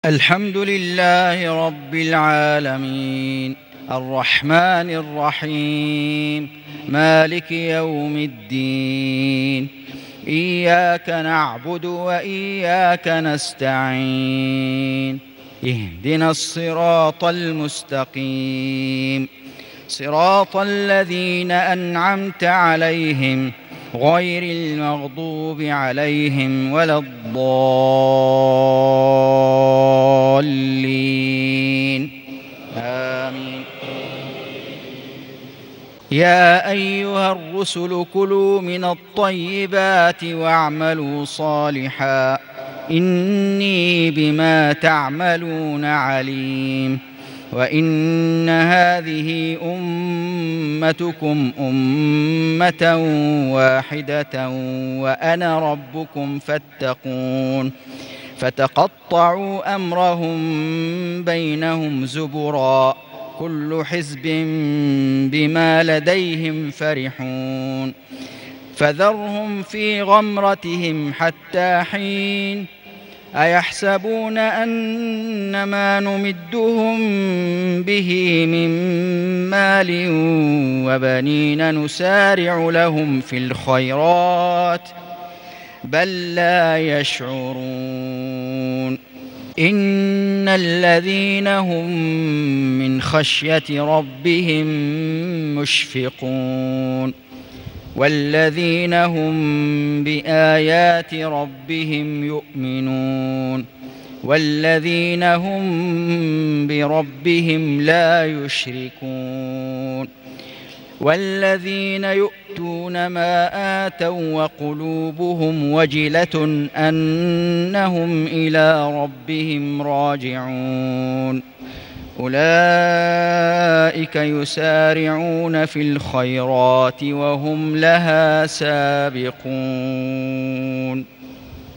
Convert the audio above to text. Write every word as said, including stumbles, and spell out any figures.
الحمد لله رب العالمين الرحمن الرحيم مالك يوم الدين إياك نعبد وإياك نستعين اهدنا الصراط المستقيم صراط الذين أنعمت عليهم غير المغضوب عليهم ولا الضالين آمين. يا أيها الرسل كلوا من الطيبات واعملوا صالحا إني بما تعملون عليم. وإن هذه أمتكم أمة واحدة وأنا ربكم فاتقون. فتقطعوا أمرهم بينهم زبرا كل حزب بما لديهم فرحون. فذرهم في غمرتهم حتى حين. أيحسبون أن ما نمدهم به من مال وبنين نسارع لهم في الخيرات بل لا يشعرون. إن الذين هم من خشية ربهم مشفقون والذين هم بآيات ربهم يؤمنون والذين هم بربهم لا يشركون. والذين يؤتون ما آتوا وقلوبهم وجلة أنهم إلى ربهم راجعون أولئك يسارعون في الخيرات وهم لها سابقون.